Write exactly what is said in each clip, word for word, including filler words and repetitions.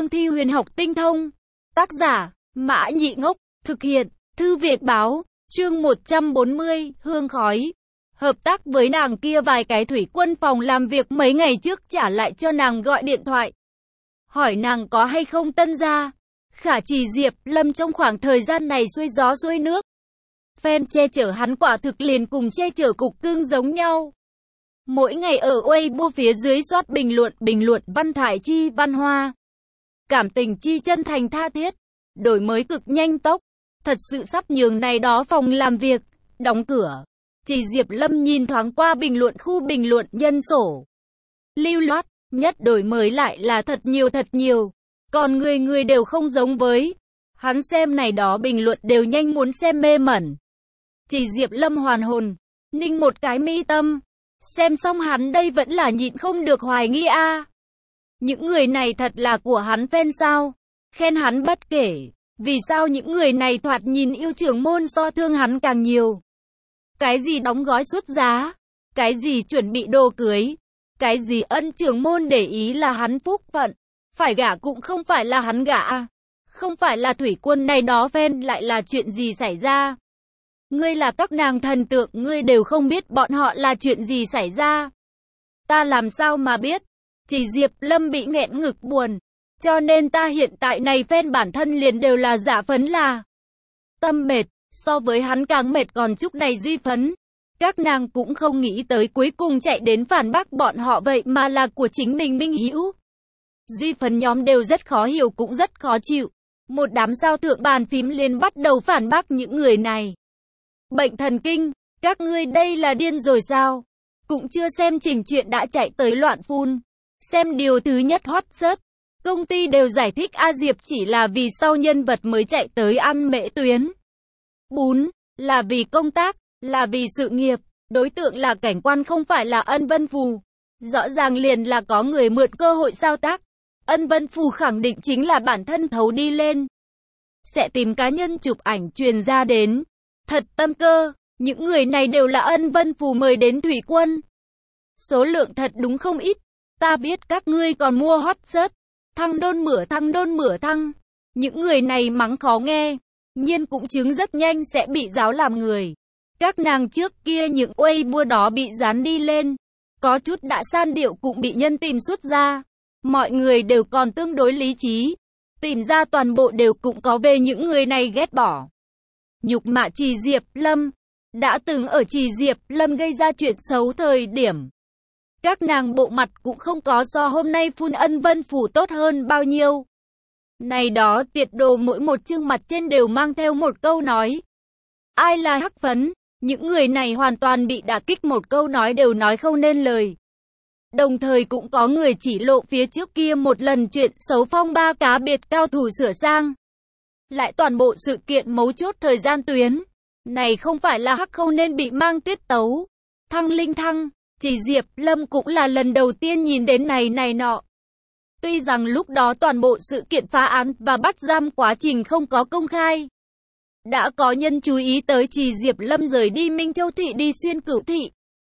cương thi huyền học tinh thông. Tác giả, Mã Nhị Ngốc, thực hiện, Thư Việt Báo, chương một trăm bốn mươi, hương khói. Hợp tác với nàng kia vài cái thủy quân phòng làm việc mấy ngày trước trả lại cho nàng gọi điện thoại. Hỏi nàng có hay không tân gia. Khả Trì Diệp Lâm trong khoảng thời gian này xuôi gió xuôi nước. Fan che chở hắn quả thực liền cùng che chở cục cưng giống nhau. Mỗi ngày ở Weibo phía dưới soát bình luận, bình luận văn thải chi văn hoa. Cảm tình chi chân thành tha thiết, đổi mới cực nhanh tốc, thật sự sắp nhường này đó phòng làm việc, đóng cửa. Trì Diệp Lâm nhìn thoáng qua bình luận khu bình luận nhân sổ. Lưu loát, nhất đổi mới lại là thật nhiều thật nhiều, còn người người đều không giống với. Hắn xem này đó bình luận đều nhanh muốn xem mê mẩn. Trì Diệp Lâm hoàn hồn, ninh một cái mi tâm. Xem xong hắn đây vẫn là nhịn không được hoài nghi a. À. Những người này thật là của hắn fan sao? Khen hắn bất kể. Vì sao những người này thoạt nhìn yêu trưởng môn so thương hắn càng nhiều? Cái gì đóng gói xuất giá? Cái gì chuẩn bị đồ cưới? Cái gì ân trưởng môn để ý là hắn phúc phận? Phải gả cũng không phải là hắn gả. Không phải là thủy quân này đó fan lại là chuyện gì xảy ra? Ngươi là các nàng thần tượng, ngươi đều không biết bọn họ là chuyện gì xảy ra. Ta làm sao mà biết? Chỉ Diệp Lâm bị nghẹn ngực buồn. Cho nên ta hiện tại này fan bản thân liền đều là giả phấn là. Tâm mệt, so với hắn càng mệt còn chút này duy phấn. Các nàng cũng không nghĩ tới cuối cùng chạy đến phản bác bọn họ vậy mà là của chính mình minh hữu. Duy phấn nhóm đều rất khó hiểu cũng rất khó chịu. Một đám sao thượng bàn phím liền bắt đầu phản bác những người này. Bệnh thần kinh, các ngươi đây là điên rồi sao? Cũng chưa xem trình truyện đã chạy tới loạn phun. Xem điều thứ nhất hot search. Công ty đều giải thích A Diệp chỉ là vì sau nhân vật mới chạy tới ăn mễ tuyến. Bún, là vì công tác, là vì sự nghiệp, đối tượng là cảnh quan không phải là Ân Vân Phù. Rõ ràng liền là có người mượn cơ hội sao tác. Ân Vân Phù khẳng định chính là bản thân thấu đi lên. Sẽ tìm cá nhân chụp ảnh truyền ra đến. Thật tâm cơ, những người này đều là Ân Vân Phù mời đến thủy quân. Số lượng thật đúng không ít. Ta biết các ngươi còn mua hot search. Thăng đôn mửa thăng đôn mửa thăng. Những người này mắng khó nghe. Nhiên cũng chứng rất nhanh sẽ bị giáo làm người. Các nàng trước kia những Weibo đó bị dán đi lên. Có chút đã san điệu cũng bị nhân tìm xuất ra. Mọi người đều còn tương đối lý trí. Tìm ra toàn bộ đều cũng có về những người này ghét bỏ. Nhục mạ Trì Diệp Lâm. Đã từng ở Trì Diệp Lâm gây ra chuyện xấu thời điểm. Các nàng bộ mặt cũng không có so hôm nay phun Ân Vân Phù tốt hơn bao nhiêu. Này đó tiệt đồ mỗi một chương mặt trên đều mang theo một câu nói. Ai là hắc phấn? Những người này hoàn toàn bị đả kích, một câu nói đều nói không nên lời. Đồng thời cũng có người chỉ lộ phía trước kia một lần chuyện xấu phong ba cá biệt cao thủ sửa sang. Lại toàn bộ sự kiện mấu chốt thời gian tuyến. Này không phải là hắc không nên bị mang tiết tấu. Thăng linh thăng, Trì Diệp Lâm cũng là lần đầu tiên nhìn đến này này nọ. Tuy rằng lúc đó toàn bộ sự kiện phá án và bắt giam quá trình không có công khai. Đã có nhân chú ý tới Trì Diệp Lâm rời đi Minh Châu Thị đi Xuyên Cửu Thị.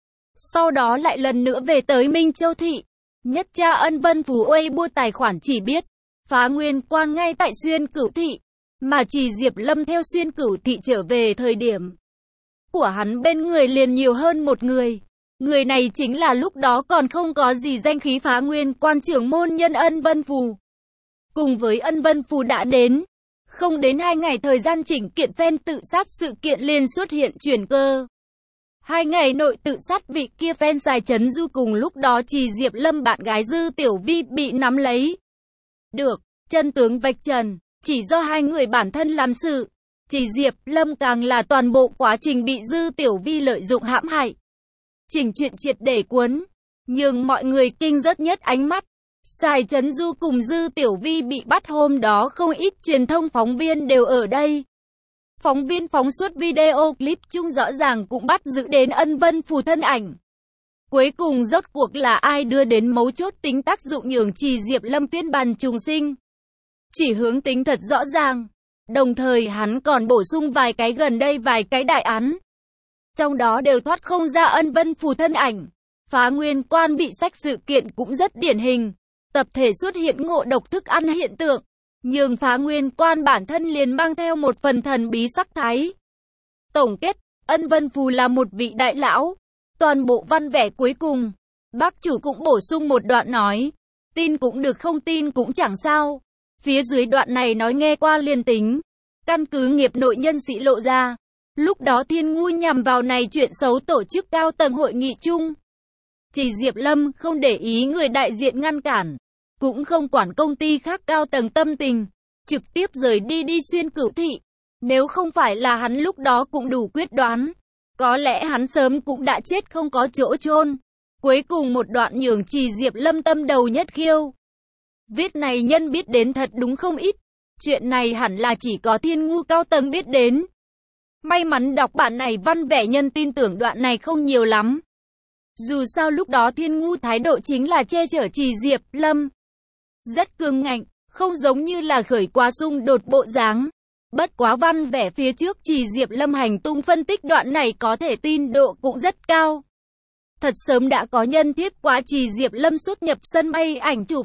Sau đó lại lần nữa về tới Minh Châu Thị. Nhất tra Ân Vân Phù Weibo tài khoản chỉ biết. Phá nguyên quan ngay tại Xuyên Cửu Thị. Mà Trì Diệp Lâm theo Xuyên Cửu Thị trở về thời điểm của hắn bên người liền nhiều hơn một người. Người này chính là lúc đó còn không có gì danh khí phá nguyên quan trưởng môn nhân Ân Vân Phù. Cùng với Ân Vân Phù đã đến. Không đến hai ngày thời gian chỉnh kiện fan tự sát sự kiện liền xuất hiện chuyển cơ. Hai ngày nội tự sát vị kia fan xài Trấn Du cùng lúc đó Trì Diệp Lâm bạn gái Dư Tiểu Vi bị nắm lấy. Được, chân tướng vạch trần. Chỉ do hai người bản thân làm sự. Trì Diệp Lâm càng là toàn bộ quá trình bị Dư Tiểu Vi lợi dụng hãm hại. Chỉnh chuyện triệt để cuốn. Nhưng mọi người kinh rất nhất ánh mắt. Xài Trấn Du cùng Dư Tiểu Vi bị bắt hôm đó không ít truyền thông phóng viên đều ở đây. Phóng viên phóng xuất video clip chung rõ ràng cũng bắt giữ đến Ân Vân Phù thân ảnh. Cuối cùng rốt cuộc là ai đưa đến mấu chốt tính tác dụng nhường Trì Diệp Lâm phiên bản trùng sinh. Chỉ hướng tính thật rõ ràng. Đồng thời hắn còn bổ sung vài cái gần đây vài cái đại án. Trong đó đều thoát không ra Ân Vân Phù thân ảnh. Phá nguyên quan bị sách sự kiện cũng rất điển hình. tập thể xuất hiện ngộ độc thức ăn hiện tượng, nhường Phá Nguyên Quan bản thân liền mang theo một phần thần bí sắc thái. Tổng kết, Ân Vân Phù là một vị đại lão. Toàn bộ văn vẻ cuối cùng, bác chủ cũng bổ sung một đoạn nói, tin cũng được không tin cũng chẳng sao. Phía dưới đoạn này nói nghe qua liền tính, căn cứ nghiệp nội nhân sĩ lộ ra. Lúc đó Thiên Ngu nhằm vào này chuyện xấu tổ chức cao tầng hội nghị chung. Chỉ Diệp Lâm không để ý người đại diện ngăn cản, cũng không quản công ty khác cao tầng tâm tình, trực tiếp rời đi đi xuyên Cửu thị. Nếu không phải là hắn lúc đó cũng đủ quyết đoán, có lẽ hắn sớm cũng đã chết không có chỗ chôn. Cuối cùng một đoạn nhường Chỉ Diệp Lâm tâm đầu nhất khiêu. Viết này nhân biết đến thật đúng không ít, chuyện này hẳn là chỉ có Thiên Ngu cao tầng biết đến. May mắn đọc bản này văn vẻ nhân tin tưởng đoạn này không nhiều lắm. Dù sao lúc đó Thiên Ngu thái độ chính là che chở Chỉ Diệp Lâm. Rất cứng ngạnh, không giống như là khởi quá xung đột bộ dáng. Bất quá văn vẻ phía trước Chỉ Diệp Lâm hành tung phân tích đoạn này có thể tin độ cũng rất cao. Thật sớm đã có nhân tiếp quá Chỉ Diệp Lâm xuất nhập sân bay ảnh chụp.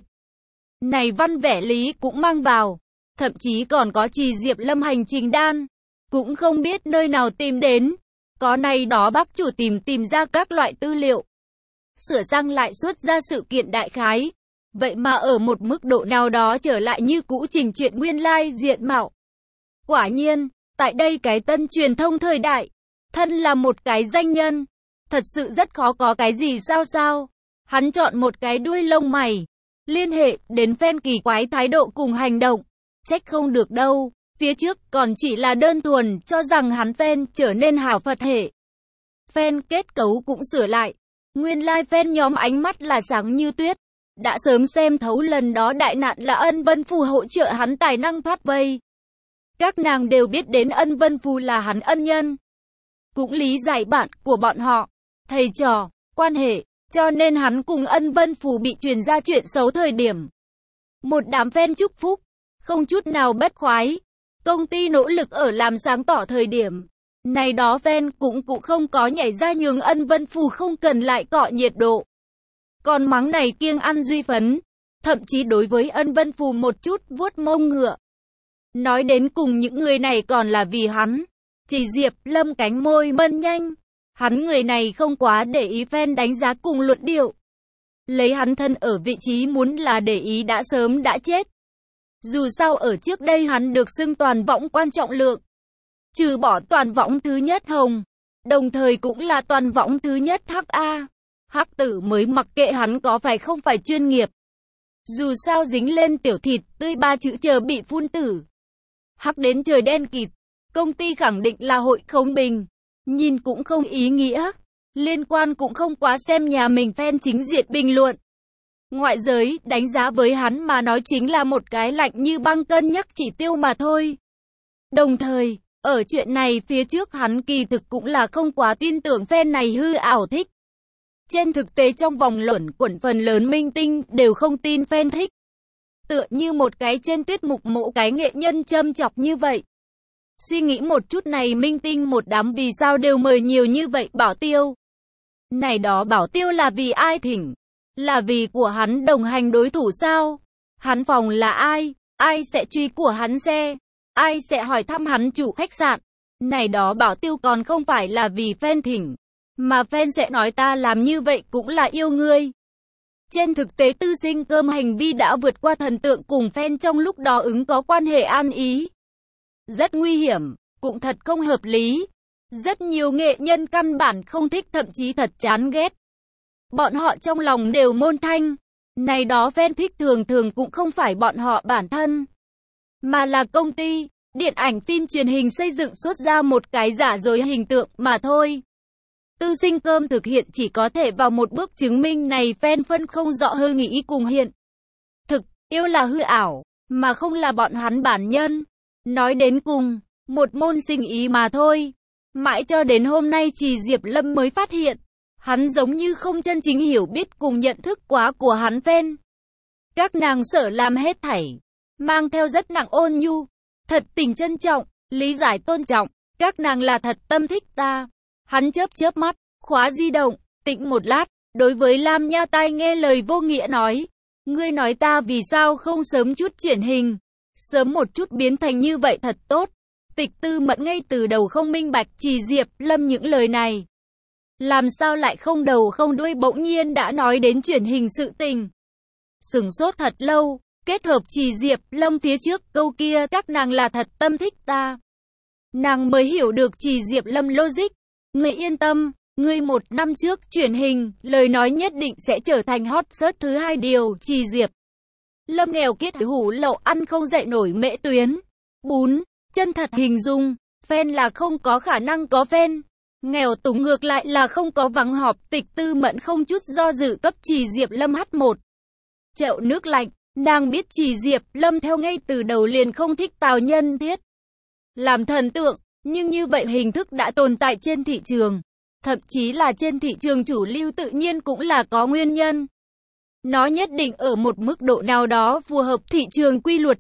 Này văn vẻ lý cũng mang vào. Thậm chí còn có Chỉ Diệp Lâm hành trình đan. Cũng không biết nơi nào tìm đến. Có này đó bác chủ tìm tìm ra các loại tư liệu. Sửa sang lại xuất ra sự kiện đại khái. Vậy mà ở một mức độ nào đó trở lại như cũ trình chuyện nguyên lai diện mạo. Quả nhiên, tại đây cái tân truyền thông thời đại, thân là một cái danh nhân, thật sự rất khó có cái gì sao sao. Hắn chọn một cái đuôi lông mày, liên hệ đến fan kỳ quái thái độ cùng hành động. Trách không được đâu, phía trước còn chỉ là đơn thuần cho rằng hắn fan trở nên hảo Phật hệ. Fan kết cấu cũng sửa lại, nguyên lai fan nhóm ánh mắt là sáng như tuyết. Đã sớm xem thấu lần đó đại nạn là Ân Vân Phù hỗ trợ hắn tài năng thoát vây. Các nàng đều biết đến Ân Vân Phù là hắn ân nhân. Cũng lý giải bạn của bọn họ, thầy trò, quan hệ, cho nên hắn cùng Ân Vân Phù bị truyền ra chuyện xấu thời điểm. Một đám fan chúc phúc, không chút nào bất khoái. Công ty nỗ lực ở làm sáng tỏ thời điểm. Này đó fan cũng cũng không có nhảy ra nhường Ân Vân Phù không cần lại cọ nhiệt độ. Còn mắng này kiêng ăn duy phấn, thậm chí đối với Ân Vân Phù một chút vuốt mông ngựa. Nói đến cùng những người này còn là vì hắn. Chỉ Diệp Lâm cánh môi mân nhanh. Hắn người này không quá để ý fan đánh giá cùng luận điệu. Lấy hắn thân ở vị trí muốn là để ý đã sớm đã chết. Dù sao ở trước đây hắn được xưng toàn võng quan trọng lượng. Trừ bỏ toàn võng thứ nhất Hồng, đồng thời cũng là toàn võng thứ nhất Hắc A. Hắc tử mới mặc kệ hắn có phải không phải chuyên nghiệp. Dù sao dính lên tiểu thịt tươi ba chữ chờ bị phun tử. Hắc đến trời đen kịt, công ty khẳng định là hội không bình. Nhìn cũng không ý nghĩa. Liên quan cũng không quá xem nhà mình fan chính diện bình luận. Ngoại giới đánh giá với hắn mà nói chính là một cái lạnh như băng cân nhắc chỉ tiêu mà thôi. Đồng thời, ở chuyện này phía trước hắn kỳ thực cũng là không quá tin tưởng fan này hư ảo thích. Trên thực tế trong vòng luẩn quẩn phần lớn minh tinh đều không tin fan thích. Tựa như một cái trên tiết mục mộ cái nghệ nhân châm chọc như vậy. Suy nghĩ một chút này minh tinh một đám vì sao đều mời nhiều như vậy bảo tiêu. Này đó bảo tiêu là vì ai thỉnh? Là vì của hắn đồng hành đối thủ sao? Hắn phòng là ai? Ai sẽ truy của hắn xe? Ai sẽ hỏi thăm hắn chủ khách sạn? Này đó bảo tiêu còn không phải là vì fan thỉnh. Mà fan sẽ nói ta làm như vậy cũng là yêu ngươi. Trên thực tế Tư Sinh Cơm hành vi đã vượt qua thần tượng cùng fan trong lúc đó ứng có quan hệ an ý. Rất nguy hiểm, cũng thật không hợp lý. Rất nhiều nghệ nhân căn bản không thích thậm chí thật chán ghét. Bọn họ trong lòng đều môn thanh. Này đó fan thích thường thường cũng không phải bọn họ bản thân. Mà là công ty, điện ảnh phim truyền hình xây dựng xuất ra một cái giả dối hình tượng mà thôi. Tư Sinh Cơm thực hiện chỉ có thể vào một bước chứng minh này fan phân không rõ hư nghĩ cùng hiện. Thực, yêu là hư ảo, mà không là bọn hắn bản nhân. Nói đến cùng, một môn sinh ý mà thôi. Mãi cho đến hôm nay Chỉ Diệp Lâm mới phát hiện, hắn giống như không chân chính hiểu biết cùng nhận thức quá của hắn fan. Các nàng sở làm hết thảy, mang theo rất nặng ôn nhu, thật tình trân trọng, lý giải tôn trọng, các nàng là thật tâm thích ta. Hắn chớp chớp mắt, khóa di động, tĩnh một lát, đối với Lam Nha tai nghe lời vô nghĩa nói, Ngươi nói ta vì sao không sớm chút chuyển hình, sớm một chút biến thành như vậy thật tốt. Tịch Tư Mẫn ngay từ đầu không minh bạch Trì Diệp Lâm những lời này. Làm sao lại không đầu không đuôi bỗng nhiên đã nói đến chuyển hình sự tình. Sửng sốt thật lâu, kết hợp Trì Diệp Lâm phía trước câu kia các nàng là thật tâm thích ta. Nàng mới hiểu được Trì Diệp Lâm logic. Ngươi yên tâm, ngươi một năm trước chuyển hình, lời nói nhất định sẽ trở thành hot search thứ hai điều. Trì Diệp Lâm nghèo kiết hủ lậu ăn không dậy nổi Mễ Tuyến. bốn. Chân thật hình dung, fan là không có khả năng có fan. Nghèo túng ngược lại là không có vắng họp. Tịch Tư Mẫn không chút do dự cấp Trì Diệp Lâm hát một chậu nước lạnh. Nàng biết Trì Diệp Lâm theo ngay từ đầu liền không thích Tào Nhân Thiết làm thần tượng, nhưng như vậy hình thức đã tồn tại trên thị trường, thậm chí là trên thị trường chủ lưu tự nhiên cũng là có nguyên nhân. Nó nhất định ở một mức độ nào đó phù hợp thị trường quy luật.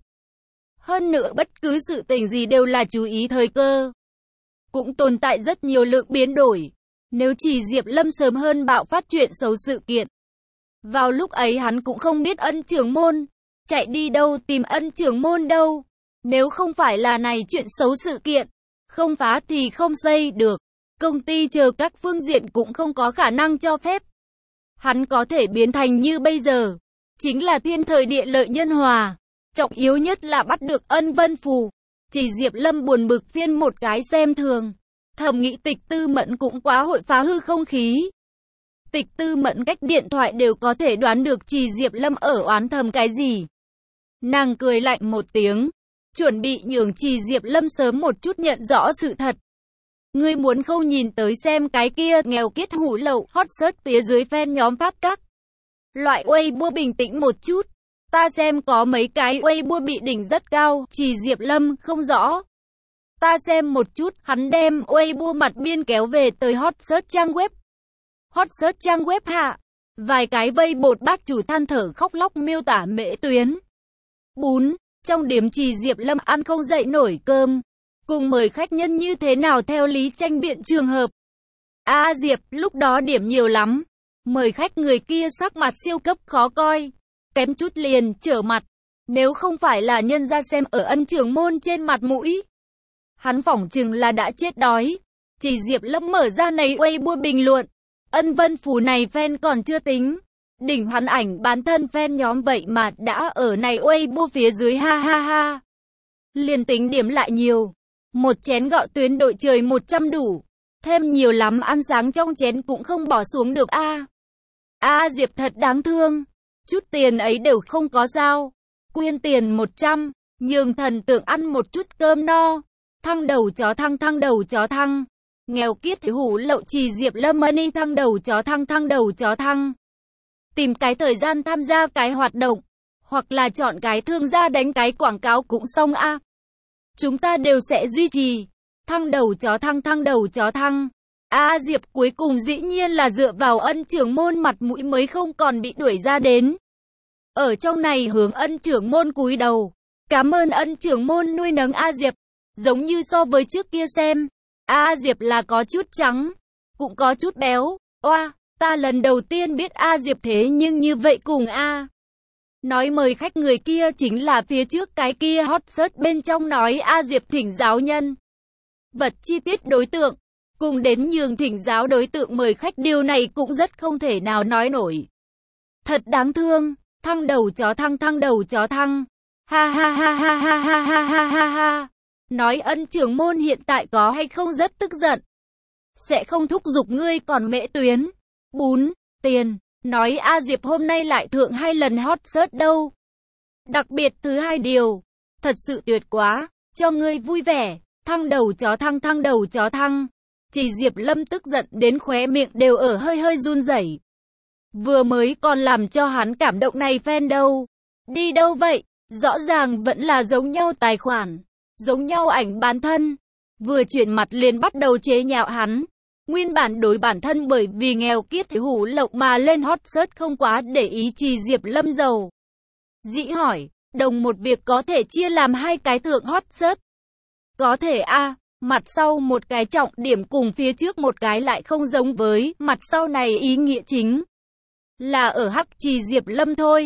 Hơn nữa bất cứ sự tình gì đều là chú ý thời cơ. Cũng tồn tại rất nhiều lượng biến đổi. Nếu Trì Diệp Lâm sớm hơn bạo phát chuyện xấu sự kiện, vào lúc ấy hắn cũng không biết Ân Trưởng Môn chạy đi đâu tìm Ân Trưởng Môn đâu. Nếu không phải là này chuyện xấu sự kiện, không phá thì không xây được. Công ty chờ các phương diện cũng không có khả năng cho phép. Hắn có thể biến thành như bây giờ, chính là thiên thời địa lợi nhân hòa. Trọng yếu nhất là bắt được Ân Vân Phù. Trì Diệp Lâm buồn bực phiên một cái xem thường. Thầm nghĩ Tịch Tư Mẫn cũng quá hội phá hư không khí. Tịch Tư Mẫn cách điện thoại đều có thể đoán được Trì Diệp Lâm ở oán thầm cái gì. Nàng cười lạnh một tiếng, chuẩn bị nhường Trì Diệp Lâm sớm một chút nhận rõ sự thật. Ngươi muốn không nhìn tới xem cái kia nghèo kiết hủ lậu hot search phía dưới fan nhóm phát các loại Weibo bình tĩnh một chút. Ta xem có mấy cái Weibo bị đỉnh rất cao. Trì Diệp Lâm không rõ. Ta xem một chút, hắn đem Weibo mặt biên kéo về tới hot search trang web. Hot search trang web hạ. Vài cái vây bột bác chủ than thở khóc lóc miêu tả Mễ Tuyến. bốn. Trong điểm Trì Diệp Lâm ăn không dậy nổi cơm. Cùng mời khách nhân như thế nào theo lý tranh biện trường hợp. A Diệp, lúc đó điểm nhiều lắm. Mời khách người kia sắc mặt siêu cấp khó coi. Kém chút liền trở mặt. Nếu không phải là nhân ra xem ở Ân Trưởng Môn trên mặt mũi, hắn phỏng chừng là đã chết đói. Trì Diệp Lâm mở ra này Weibo bình luận. Ân Vân Phù này fan còn chưa tính. Đỉnh hắn ảnh bán thân fan nhóm vậy mà đã ở này Weibo phía dưới ha ha ha. Liền tính điểm lại nhiều. Một chén gạo tuyến đội trời một trăm đủ. Thêm nhiều lắm ăn sáng trong chén cũng không bỏ xuống được a. A Diệp thật đáng thương. Chút tiền ấy đều không có sao. Quyên tiền một trăm, nhường thần tượng ăn một chút cơm no. Thăng đầu chó thăng thăng đầu chó thăng. Nghèo kiết hủ lậu Trì Diệp Lâm money thăng đầu chó thăng thăng đầu chó thăng. Tìm cái thời gian tham gia cái hoạt động, hoặc là chọn cái thương gia đánh cái quảng cáo cũng xong a. Chúng ta đều sẽ duy trì. Thăng đầu chó thăng thăng đầu chó thăng. A Diệp cuối cùng dĩ nhiên là dựa vào Ân Trưởng Môn mặt mũi mới không còn bị đuổi ra đến. Ở trong này hướng Ân Trưởng Môn cúi đầu. Cảm ơn Ân Trưởng Môn nuôi nấng A Diệp. Giống như so với trước kia xem, A Diệp là có chút trắng, cũng có chút béo. Oa, ta lần đầu tiên biết A Diệp thế nhưng như vậy cùng A. Nói mời khách người kia chính là phía trước cái kia hot search bên trong nói A Diệp thỉnh giáo nhân vật chi tiết đối tượng, cùng đến nhường thỉnh giáo đối tượng mời khách, điều này cũng rất không thể nào nói nổi. Thật đáng thương, thăng đầu chó thăng thăng đầu chó thăng. Ha ha ha ha ha ha ha ha ha ha. Nói Ân Trưởng Môn hiện tại có hay không rất tức giận. Sẽ không thúc giục ngươi còn Mễ Tuyến. bốn. Tiền. Nói A Diệp hôm nay lại thượng hai lần hot search đâu. Đặc biệt thứ hai điều. Thật sự tuyệt quá. Cho ngươi vui vẻ. Thăng đầu chó thăng thăng đầu chó thăng. Trì Diệp Lâm tức giận đến khóe miệng đều ở hơi hơi run rẩy. Vừa mới còn làm cho hắn cảm động này fan đâu. Đi đâu vậy? Rõ ràng vẫn là giống nhau tài khoản, giống nhau ảnh bán thân. Vừa chuyển mặt liền bắt đầu chế nhạo hắn. Nguyên bản đối bản thân bởi vì nghèo kiết hủ lậu mà lên hot search không quá để ý Trì Diệp Lâm giàu. Dĩ hỏi, đồng một việc có thể chia làm hai cái thượng hot search. Có thể a, à, mặt sau một cái trọng điểm cùng phía trước một cái lại không giống với, mặt sau này ý nghĩa chính là ở hắc Trì Diệp Lâm thôi.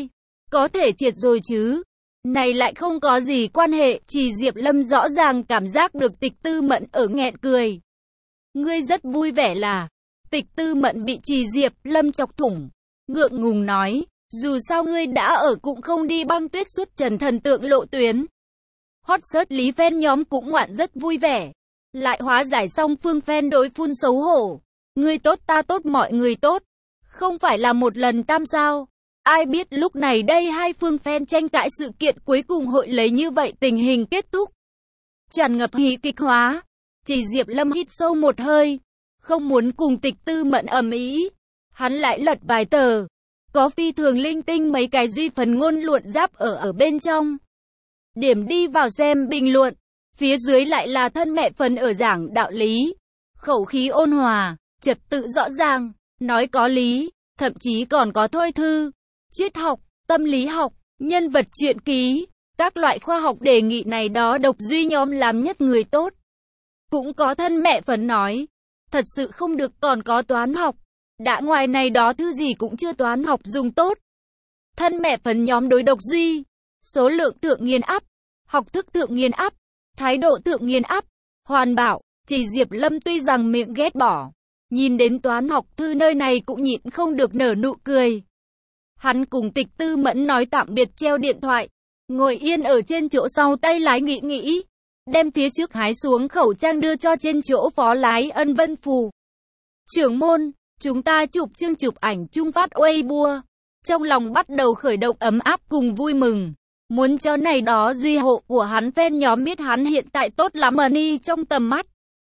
có thể triệt rồi chứ. Này lại không có gì quan hệ, Trì Diệp Lâm rõ ràng cảm giác được Tịch Tư Mẫn ở nghẹn cười. Ngươi rất vui vẻ là, Tịch Tư Mẫn bị Trì Diệp Lâm chọc thủng, ngượng ngùng nói, dù sao ngươi đã ở cũng không đi băng tuyết suốt trần thần tượng lộ tuyến. Hot search Lý fan nhóm cũng ngoạn rất vui vẻ, lại hóa giải xong phương fan đối phun xấu hổ. Ngươi tốt ta tốt mọi người tốt, không phải là một lần tam sao. Ai biết lúc này đây hai phương fan tranh cãi sự kiện cuối cùng hội lấy như vậy tình hình kết thúc. Tràn ngập hí kịch hóa. Chỉ Diệp Lâm hít sâu một hơi, không muốn cùng Tịch Tư Mẫn ầm ĩ. Hắn lại lật vài tờ, có phi thường linh tinh mấy cái duy phần ngôn luận giáp ở ở bên trong. Điểm đi vào xem bình luận, phía dưới lại là thân mẹ phần ở giảng đạo lý. Khẩu khí ôn hòa, trật tự rõ ràng, nói có lý, thậm chí còn có thôi thư, triết học, tâm lý học, nhân vật truyện ký, các loại khoa học đề nghị này đó độc duy nhóm làm nhất người tốt. Cũng có thân mẹ phần nói, thật sự không được còn có toán học, đã ngoài này đó thứ gì cũng chưa toán học dùng tốt. Thân mẹ phần nhóm đối độc duy, số lượng thượng nghiên áp, học thức thượng nghiên áp, thái độ thượng nghiên áp, hoàn bảo, Chỉ Diệp Lâm tuy rằng miệng ghét bỏ, nhìn đến toán học thư nơi này cũng nhịn không được nở nụ cười. Hắn cùng Tịch Tư Mẫn nói tạm biệt treo điện thoại, ngồi yên ở trên chỗ sau tay lái nghĩ nghĩ, đem phía trước hái xuống khẩu trang đưa cho trên chỗ phó lái Ân Vân Phù. Trưởng môn, chúng ta chụp chương chụp ảnh chung phát Weibo, trong lòng bắt đầu khởi động ấm áp cùng vui mừng. Muốn cho này đó duy hộ của hắn fan nhóm biết hắn hiện tại tốt lắm money trong tầm mắt.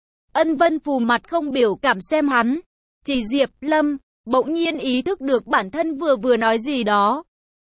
Ân Vân Phù mặt không biểu cảm xem hắn. Chỉ Diệp Lâm bỗng nhiên ý thức được bản thân vừa vừa nói gì đó.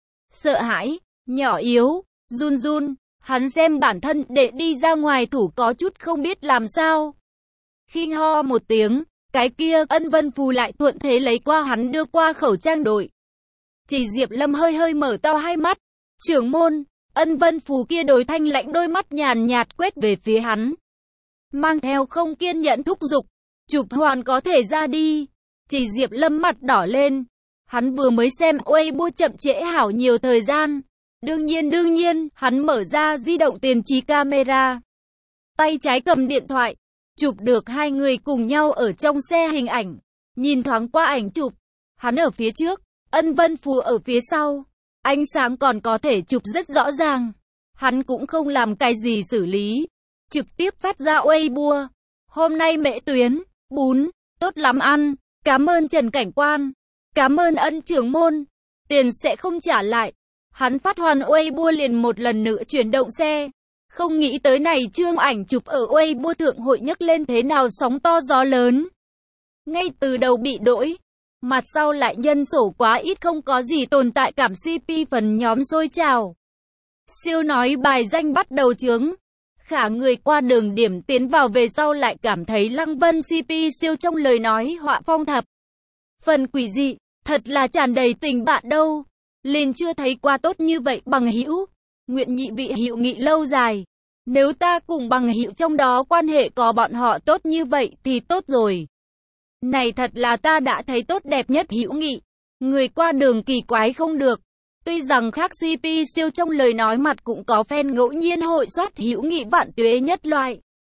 Sợ hãi, nhỏ yếu, run run, hắn xem bản thân để đi ra ngoài thủ có chút không biết làm sao. Khi ho một tiếng, cái kia Ân Vân Phù lại thuận thế lấy qua hắn đưa qua khẩu trang đội. Chỉ Diệp Lâm hơi hơi mở to hai mắt. Trưởng môn, Ân Vân Phù kia đối thanh lãnh đôi mắt nhàn nhạt quét về phía hắn. Mang theo không kiên nhẫn thúc giục, chụp hoàn có thể ra đi. Chỉ Diệp Lâm mặt đỏ lên. Hắn vừa mới xem Weibo chậm trễ hảo nhiều thời gian. Đương nhiên đương nhiên, hắn mở ra di động tiền trí camera. Tay trái cầm điện thoại, chụp được hai người cùng nhau ở trong xe hình ảnh. Nhìn thoáng qua ảnh chụp, hắn ở phía trước, Ân Vân Phù ở phía sau. Ánh sáng còn có thể chụp rất rõ ràng. Hắn cũng không làm cái gì xử lý, trực tiếp phát ra Weibo. Hôm nay mễ tuyến, bún, tốt lắm ăn. Cảm ơn Trần Cảnh Quan. Cảm ơn Ân trưởng môn. Tiền sẽ không trả lại. Hắn phát hoàn Weibo liền một lần nữa chuyển động xe. Không nghĩ tới này chương ảnh chụp ở Weibo thượng hội nhấc lên thế nào sóng to gió lớn. Ngay từ đầu bị đỗi. Mặt sau lại nhân sổ quá ít không có gì tồn tại cảm xê pê phần nhóm sôi trào. Siêu nói bài danh bắt đầu chướng. Khả người qua đường điểm tiến vào về sau lại cảm thấy Lăng Vân xê pê siêu trong lời nói họa phong thập. Phần quỷ dị, thật là tràn đầy tình bạn đâu. Liền chưa thấy qua tốt như vậy bằng hữu. Nguyện nhị vị hữu nghị lâu dài. Nếu ta cùng bằng hữu trong đó quan hệ có bọn họ tốt như vậy thì tốt rồi. Này thật là ta đã thấy tốt đẹp nhất hữu nghị. Người qua đường kỳ quái không được. Tuy rằng khác xê pê siêu trong lời nói mặt cũng có fan ngẫu nhiên hội soát hữu nghị vạn tuế nhất loại.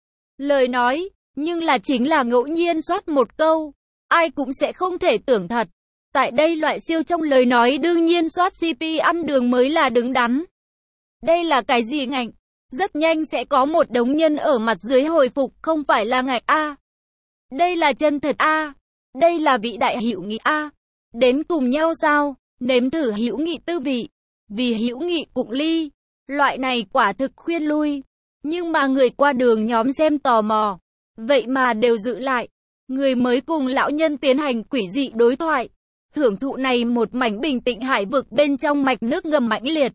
Lời nói, nhưng là chính là ngẫu nhiên soát một câu. Ai cũng sẽ không thể tưởng thật. Tại đây loại siêu trong lời nói đương nhiên soát xê pê ăn đường mới là đứng đắn. Đây là cái gì ngạnh? Rất nhanh sẽ có một đống nhân ở mặt dưới hồi phục không phải là ngạch A. Đây là chân thật A. Đây là vị đại hữu nghị A. Đến cùng nhau sao? Nếm thử hữu nghị tư vị. Vì hữu nghị cụng ly. Loại này quả thực khuyên lui. Nhưng mà người qua đường nhóm xem tò mò. Vậy mà đều giữ lại. Người mới cùng lão nhân tiến hành quỷ dị đối thoại. Hưởng thụ này một mảnh bình tĩnh hải vực bên trong mạch nước ngầm mãnh liệt.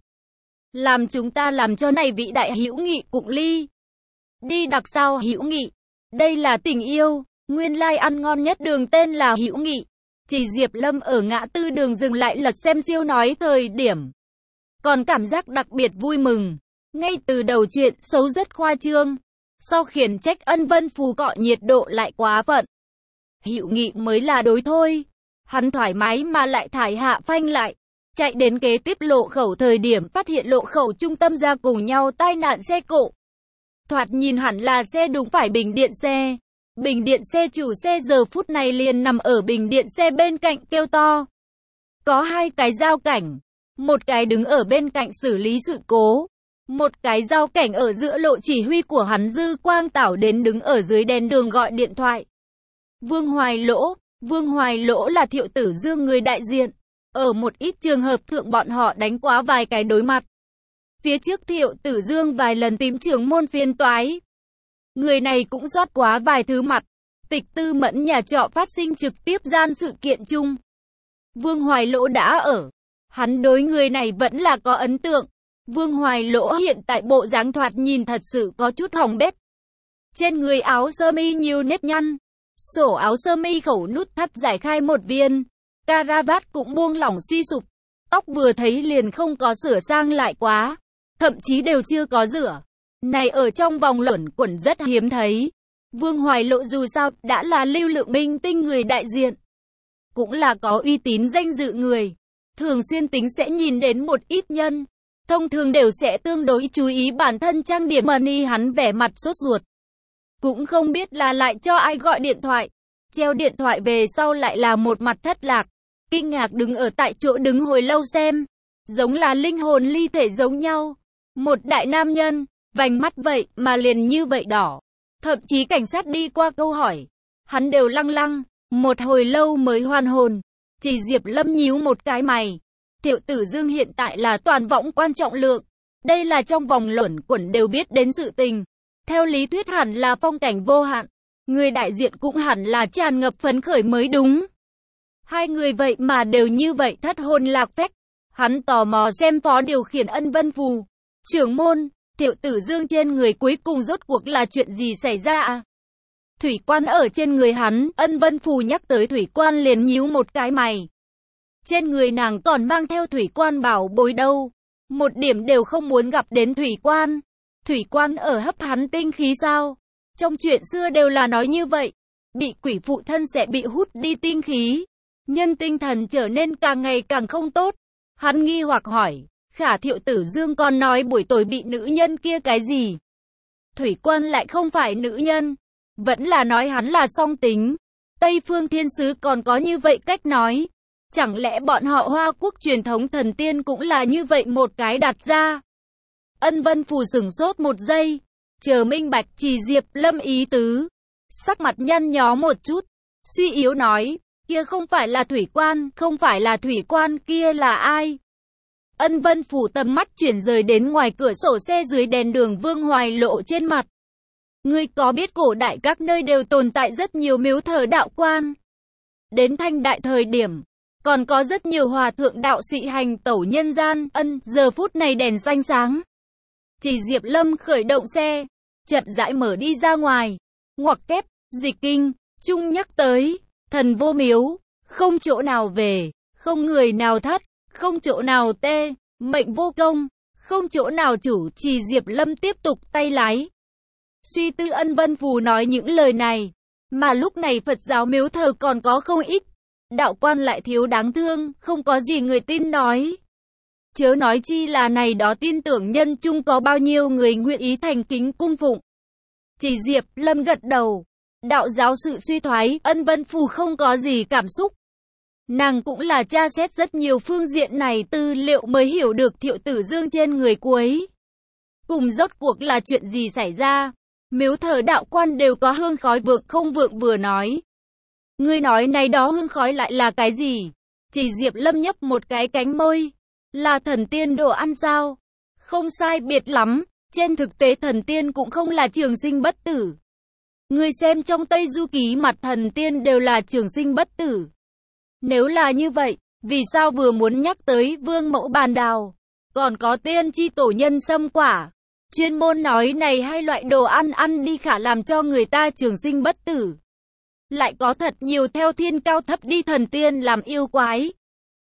Làm chúng ta làm cho này vị đại hữu nghị cụng ly. Đi đặc sao hữu nghị. Đây là tình yêu. Nguyên lai like ăn ngon nhất đường tên là hữu nghị. Chỉ Diệp Lâm ở ngã tư đường dừng lại lật xem siêu nói thời điểm. Còn cảm giác đặc biệt vui mừng. Ngay từ đầu chuyện xấu rất khoa trương. Sau khiển trách Ân Vân Phù cọ nhiệt độ lại quá phận. Hữu nghị mới là đối thôi. Hắn thoải mái mà lại thải hạ phanh lại. chạy đến kế tiếp lộ khẩu thời điểm phát hiện lộ khẩu trung tâm ra cùng nhau tai nạn xe cộ. Thoạt nhìn hẳn là xe đụng phải bình điện xe. Bình điện xe chủ xe giờ phút này liền nằm ở bình điện xe bên cạnh kêu to. Có hai cái giao cảnh, một cái đứng ở bên cạnh xử lý sự cố, một cái giao cảnh ở giữa lộ chỉ huy của hắn Dư Quang Tảo đến đứng ở dưới đèn đường gọi điện thoại. Vương Hoài Lỗ, Vương Hoài Lỗ là Thiệu Tử Dương người đại diện. Ở một ít trường hợp thượng bọn họ đánh quá vài cái đối mặt. Phía trước Thiệu Tử Dương vài lần tìm trưởng môn phiên toái. Người này cũng rót quá vài thứ mặt. Tịch Tư Mẫn nhà trọ phát sinh trực tiếp gian sự kiện chung. Vương Hoài Lỗ đã ở. Hắn đối người này vẫn là có ấn tượng. Vương Hoài Lỗ hiện tại bộ dáng thoạt nhìn thật sự có chút hỏng bét. Trên người áo sơ mi nhiều nếp nhăn. Sổ áo sơ mi khẩu nút thắt giải khai một viên. Caravat cũng buông lỏng suy sụp. Tóc vừa thấy liền không có sửa sang lại quá. Thậm chí đều chưa có rửa. Này ở trong vòng luẩn quẩn rất hiếm thấy. Vương Hoài Lỗ dù sao đã là lưu lượng minh tinh người đại diện. Cũng là có uy tín danh dự người. Thường xuyên tính sẽ nhìn đến một ít nhân. Thông thường đều sẽ tương đối chú ý bản thân trang điểm money hắn vẻ mặt sốt ruột. Cũng không biết là lại cho ai gọi điện thoại. Treo điện thoại về sau lại là một mặt thất lạc. Kinh ngạc đứng ở tại chỗ đứng hồi lâu xem. Giống là linh hồn ly thể giống nhau. Một đại nam nhân, vành mắt vậy mà liền như vậy đỏ. Thậm chí cảnh sát đi qua câu hỏi. Hắn đều lăng lăng, một hồi lâu mới hoàn hồn. Chỉ Diệp Lâm nhíu một cái mày. Thiệu Tử Dương hiện tại là toàn võng quan trọng lượng. Đây là trong vòng luẩn quẩn đều biết đến sự tình. Theo lý thuyết hẳn là phong cảnh vô hạn. Người đại diện cũng hẳn là tràn ngập phấn khởi mới đúng. Hai người vậy mà đều như vậy thất hồn lạc phách. Hắn tò mò xem phó điều khiển Ân Vân Phù. Trưởng môn, Thiệu Tử Dương trên người cuối cùng rốt cuộc là chuyện gì xảy ra à? Thủy quan ở trên người hắn, Ân Vân Phù nhắc tới thủy quan liền nhíu một cái mày. Trên người nàng còn mang theo thủy quan bảo bối đâu. Một điểm đều không muốn gặp đến thủy quan. Thủy quan ở hấp hắn tinh khí sao? Trong chuyện xưa đều là nói như vậy. Bị quỷ phụ thân sẽ bị hút đi tinh khí. Nhân tinh thần trở nên càng ngày càng không tốt. Hắn nghi hoặc hỏi. Khả Thiệu Tử Dương còn nói buổi tối bị nữ nhân kia cái gì? Thủy quan lại không phải nữ nhân. Vẫn là nói hắn là song tính. Tây phương thiên sứ còn có như vậy cách nói. Chẳng lẽ bọn họ Hoa Quốc truyền thống thần tiên cũng là như vậy một cái đặt ra? Ân Vân Phù sửng sốt một giây. Chờ minh bạch Chỉ Diệp Lâm ý tứ. Sắc mặt nhăn nhó một chút. Suy yếu nói. Kia không phải là thủy quan. Không phải là thủy quan kia là ai? Ân Vân Phù tầm mắt chuyển rời đến ngoài cửa sổ xe dưới đèn đường Vương Hoài Lộ trên mặt. Ngươi có biết cổ đại các nơi đều tồn tại rất nhiều miếu thờ đạo quan. Đến thanh đại thời điểm, còn có rất nhiều hòa thượng đạo sĩ hành tẩu nhân gian. Ân, giờ phút này đèn xanh sáng. Chỉ Diệp Lâm khởi động xe, chậm rãi mở đi ra ngoài. Ngoặc kép, dịch kinh, Trung nhắc tới, thần vô miếu, không chỗ nào về, không người nào thất, không chỗ nào tê, mệnh vô công, không chỗ nào chủ. Chỉ Diệp Lâm tiếp tục tay lái. Suy tư Ân Vân Phù nói những lời này, mà lúc này Phật giáo miếu thờ còn có không ít. Đạo quan lại thiếu đáng thương, không có gì người tin nói. Chớ nói chi là này đó tin tưởng nhân chung có bao nhiêu người nguyện ý thành kính cung phụng. Chỉ Diệp Lâm gật đầu. Đạo giáo sự suy thoái, Ân Vân Phù không có gì cảm xúc. Nàng cũng là tra xét rất nhiều phương diện này tư liệu mới hiểu được Thiệu Tử Dương trên người cuối. Cùng rốt cuộc là chuyện gì xảy ra. Miếu thờ đạo quan đều có hương khói vượng không vượng vừa nói. Ngươi nói này đó hương khói lại là cái gì? Chỉ Diệp Lâm nhấp một cái cánh môi. Là thần tiên đồ ăn sao? Không sai biệt lắm. Trên thực tế thần tiên cũng không là trường sinh bất tử. Ngươi xem trong Tây Du Ký mặt thần tiên đều là trường sinh bất tử. Nếu là như vậy, vì sao vừa muốn nhắc tới vương mẫu bàn đào? Còn có tiên tri tổ nhân sâm quả. Chuyên môn nói này hai loại đồ ăn ăn đi khả làm cho người ta trường sinh bất tử. Lại có thật nhiều theo thiên cao thấp đi thần tiên làm yêu quái.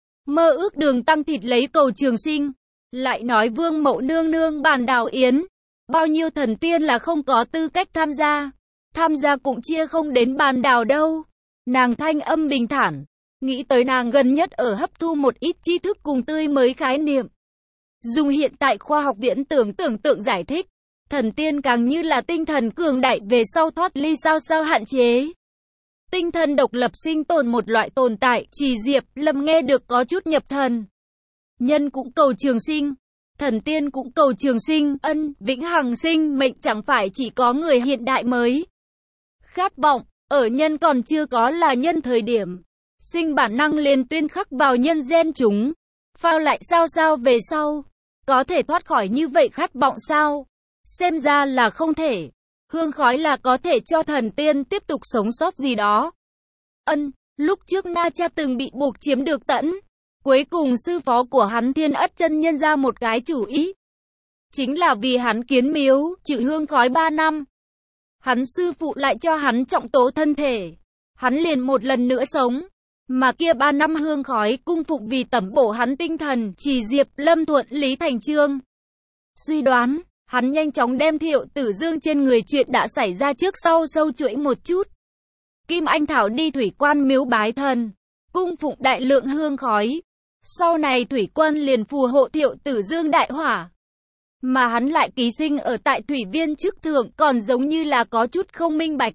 Mơ ước đường tăng thịt lấy cầu trường sinh. Lại nói vương mẫu nương nương bàn đào yến. Bao nhiêu thần tiên là không có tư cách tham gia. Tham gia cũng chia không đến bàn đào đâu. Nàng thanh âm bình thản. Nghĩ tới nàng gần nhất ở hấp thu một ít tri thức cùng tươi mới khái niệm. Dùng hiện tại khoa học viễn tưởng tưởng tượng giải thích. Thần tiên càng như là tinh thần cường đại về sau thoát ly sao sao hạn chế. Tinh thần độc lập sinh tồn một loại tồn tại, Chỉ Diệp Lâm nghe được có chút nhập thần. Nhân cũng cầu trường sinh, thần tiên cũng cầu trường sinh, ân, vĩnh hằng sinh mệnh chẳng phải chỉ có người hiện đại mới. Khát vọng, ở nhân còn chưa có là nhân thời điểm. Sinh bản năng liền tuyên khắc vào nhân gen chúng. Phao lại sao sao về sau. Có thể thoát khỏi như vậy khát vọng sao? Xem ra là không thể. Hương khói là có thể cho thần tiên tiếp tục sống sót gì đó. Ân, lúc trước Na Cha từng bị buộc chiếm được Tẫn. Cuối cùng sư phó của hắn Thiên Ất chân nhân ra một cái chủ ý. Chính là vì hắn kiến miếu, chịu hương khói ba năm. Hắn sư phụ lại cho hắn trọng tố thân thể. Hắn liền một lần nữa sống. Mà kia ba năm hương khói cung phục vì tẩm bổ hắn tinh thần, Chỉ Diệp Lâm thuận lý thành chương. Suy đoán, hắn nhanh chóng đem Thiệu Tử Dương trên người chuyện đã xảy ra trước sau sâu chuỗi một chút. Kim Anh Thảo đi thủy quan miếu bái thần, cung phụng đại lượng hương khói. Sau này thủy quan liền phù hộ Thiệu Tử Dương đại hỏa. Mà hắn lại ký sinh ở tại thủy viên chức thượng, còn giống như là có chút không minh bạch.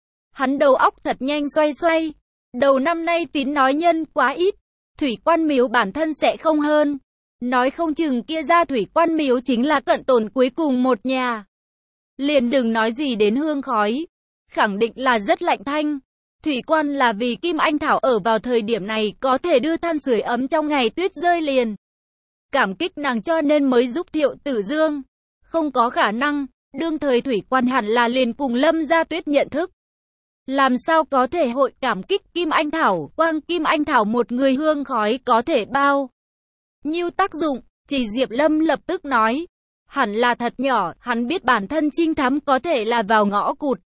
Hắn đầu óc thật nhanh xoay xoay. Đầu năm nay tín nói nhân quá ít, thủy quan miếu bản thân sẽ không hơn. Nói không chừng kia ra thủy quan miếu chính là cận tồn cuối cùng một nhà. Liền đừng nói gì đến hương khói. Khẳng định là rất lạnh thanh. Thủy quan là vì Kim Anh Thảo ở vào thời điểm này có thể đưa than sưởi ấm trong ngày tuyết rơi liền. Cảm kích nàng cho nên mới giúp Thiệu Tử Dương. Không có khả năng, đương thời thủy quan hẳn là liền cùng Lâm Gia Tuyết nhận thức. Làm sao có thể hội cảm kích Kim Anh Thảo, quang Kim Anh Thảo một người hương khói có thể bao nhiêu tác dụng, Chỉ Diệp Lâm lập tức nói. Hẳn là thật nhỏ, hắn biết bản thân trinh thám có thể là vào ngõ cụt.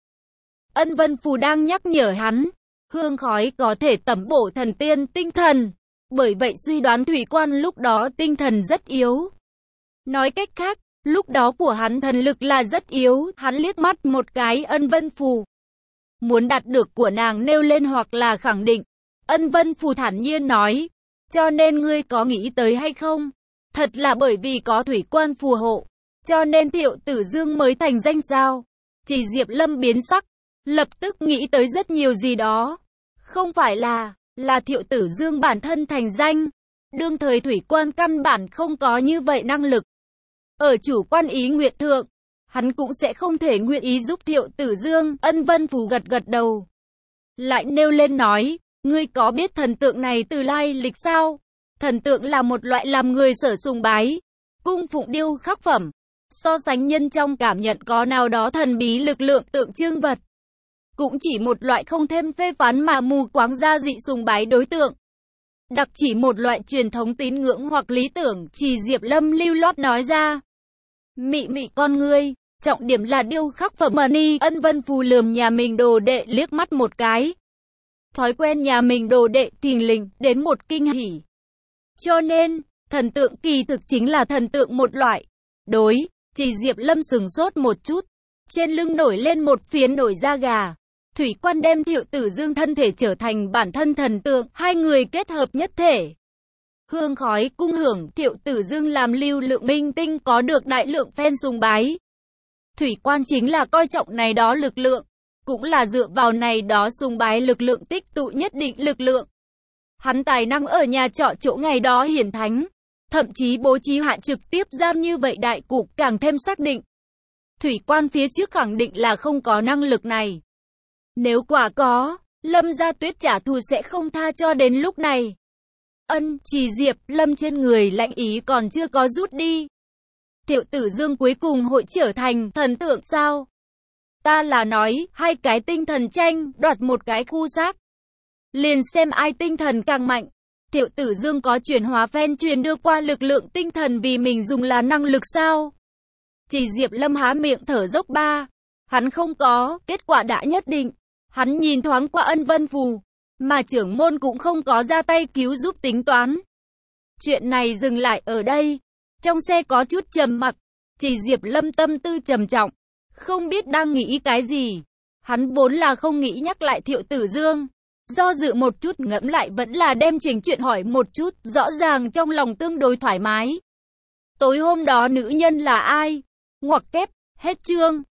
Ân Vân Phù đang nhắc nhở hắn, hương khói có thể tẩm bổ thần tiên tinh thần, bởi vậy suy đoán thủy quan lúc đó tinh thần rất yếu. Nói cách khác, lúc đó của hắn thần lực là rất yếu, hắn liếc mắt một cái Ân Vân Phù. Muốn đạt được của nàng nêu lên hoặc là khẳng định. Ân Vân Phù thản nhiên nói, cho nên ngươi có nghĩ tới hay không? Thật là bởi vì có thủy quan phù hộ, cho nên Thiệu Tử Dương mới thành danh sao? Chỉ Diệp Lâm biến sắc, lập tức nghĩ tới rất nhiều gì đó. Không phải là, là Thiệu Tử Dương bản thân thành danh. Đương thời thủy quan căn bản không có như vậy năng lực. Ở chủ quan ý nguyện thượng, hắn cũng sẽ không thể nguyện ý giúp Thiệu Tử Dương. Ân Vân Phù gật gật đầu. Lại nêu lên nói, ngươi có biết thần tượng này từ lai lịch sao? Thần tượng là một loại làm người sở sùng bái, cung phụng điêu khắc phẩm. So sánh nhân trong cảm nhận có nào đó thần bí lực lượng tượng trưng vật. Cũng chỉ một loại không thêm phê phán mà mù quáng gia dị sùng bái đối tượng. Đặc chỉ một loại truyền thống tín ngưỡng hoặc lý tưởng, Chỉ Diệp Lâm lưu loát nói ra. Mị mị con ngươi, trọng điểm là điêu khắc phẩm mà ni. Ân Vân Phù lườm nhà mình đồ đệ liếc mắt một cái. Thói quen nhà mình đồ đệ thình lình đến một kinh hỉ. Cho nên, thần tượng kỳ thực chính là thần tượng một loại. Đối, Chỉ Diệp Lâm sừng sốt một chút. Trên lưng nổi lên một phiến nổi da gà. Thủy quan đem Thiệu Tử Dương thân thể trở thành bản thân thần tượng, hai người kết hợp nhất thể. Hương khói cung hưởng, Thiệu Tử Dương làm lưu lượng minh tinh có được đại lượng fan sùng bái. Thủy quan chính là coi trọng này đó lực lượng, cũng là dựa vào này đó sùng bái lực lượng tích tụ nhất định lực lượng. Hắn tài năng ở nhà trọ chỗ ngày đó hiển thánh, thậm chí bố trí hạn trực tiếp giam như vậy đại cục càng thêm xác định. Thủy quan phía trước khẳng định là không có năng lực này. Nếu quả có, Lâm Gia Tuyết trả thù sẽ không tha cho đến lúc này. Ân, Chỉ Diệp Lâm trên người lạnh ý còn chưa có rút đi. Thiệu Tử Dương cuối cùng hội trở thành thần tượng sao? Ta là nói, hai cái tinh thần tranh, đoạt một cái khu xác. Liền xem ai tinh thần càng mạnh. Thiệu Tử Dương có chuyển hóa phen truyền đưa qua lực lượng tinh thần vì mình dùng là năng lực sao? Chỉ Diệp Lâm há miệng thở dốc ba. Hắn không có, kết quả đã nhất định. Hắn nhìn thoáng qua Ân Vân Phù, mà trưởng môn cũng không có ra tay cứu giúp tính toán. Chuyện này dừng lại ở đây. Trong xe có chút trầm mặc, Chỉ Diệp Lâm tâm tư trầm trọng, không biết đang nghĩ cái gì. Hắn vốn là không nghĩ nhắc lại Thiệu Tử Dương, Do dự một chút ngẫm lại vẫn là đem chỉnh chuyện hỏi một chút, rõ ràng trong lòng tương đối thoải mái. Tối hôm đó nữ nhân là ai? Ngoặc kép, hết chương.